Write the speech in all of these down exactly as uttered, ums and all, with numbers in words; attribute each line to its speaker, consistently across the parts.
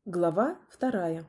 Speaker 1: Глава вторая.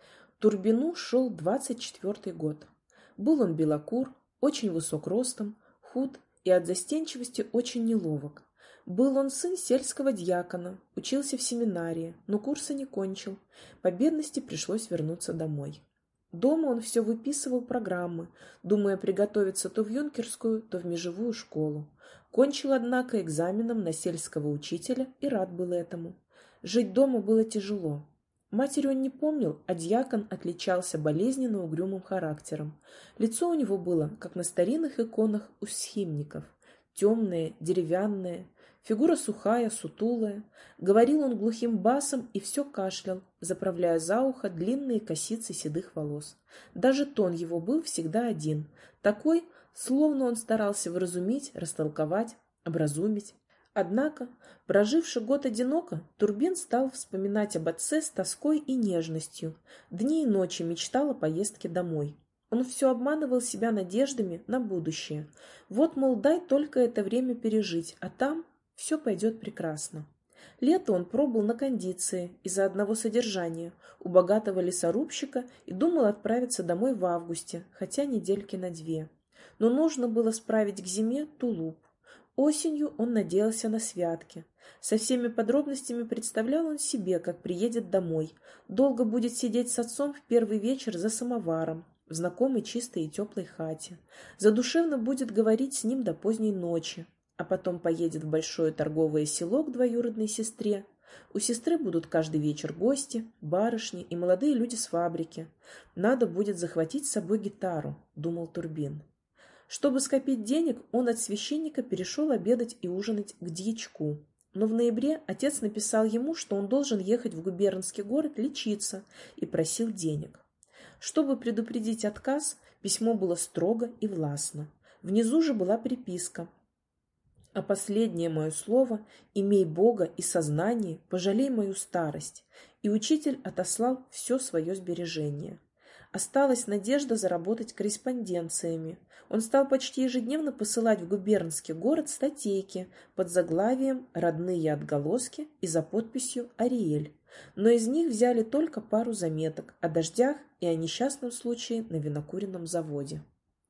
Speaker 1: Турбину шел двадцать четвертый год. Был он белокур, очень высок ростом, худ и от застенчивости очень неловок. Был он сын сельского дьякона, учился в семинарии, но курса не кончил. По бедности пришлось вернуться домой. Дома он все выписывал программы, думая приготовиться то в юнкерскую, то в межевую школу. Кончил, однако, экзаменом на сельского учителя и рад был этому. Жить дома было тяжело. Матери он не помнил, а дьякон отличался болезненно угрюмым характером. Лицо у него было, как на старинных иконах у схимников, темное, деревянное, фигура сухая, сутулая. Говорил он глухим басом и все кашлял, заправляя за ухо длинные косицы седых волос. Даже тон его был всегда один, такой, словно он старался вразумить, растолковать, образумить. Однако, проживши год одиноко, Турбин стал вспоминать об отце с тоской и нежностью. Дни и ночи мечтал о поездке домой. Он все обманывал себя надеждами на будущее. Вот, мол, дай только это время пережить, а там все пойдет прекрасно. Лето он пробыл на кондиции из-за одного содержания у богатого лесорубщика и думал отправиться домой в августе, хотя недельки на две. Но нужно было справить к зиме тулуп. Осенью он надеялся на святки. Со всеми подробностями представлял он себе, как приедет домой. Долго будет сидеть с отцом в первый вечер за самоваром, в знакомой чистой и теплой хате. Задушевно будет говорить с ним до поздней ночи, а потом поедет в большое торговое село к двоюродной сестре. У сестры будут каждый вечер гости, барышни и молодые люди с фабрики. Надо будет захватить с собой гитару, думал Турбин. Чтобы скопить денег, он от священника перешел обедать и ужинать к дьячку. Но в ноябре отец написал ему, что он должен ехать в губернский город лечиться, и просил денег. Чтобы предупредить отказ, письмо было строго и властно. Внизу же была приписка: «А последнее мое слово, имей Бога и сознание, пожалей мою старость». И учитель отослал все свое сбережение. Осталась надежда заработать корреспонденциями. Он стал почти ежедневно посылать в губернский город статейки под заглавием «Родные отголоски» и за подписью «Ариэль». Но из них взяли только пару заметок о дождях и о несчастном случае на винокуренном заводе.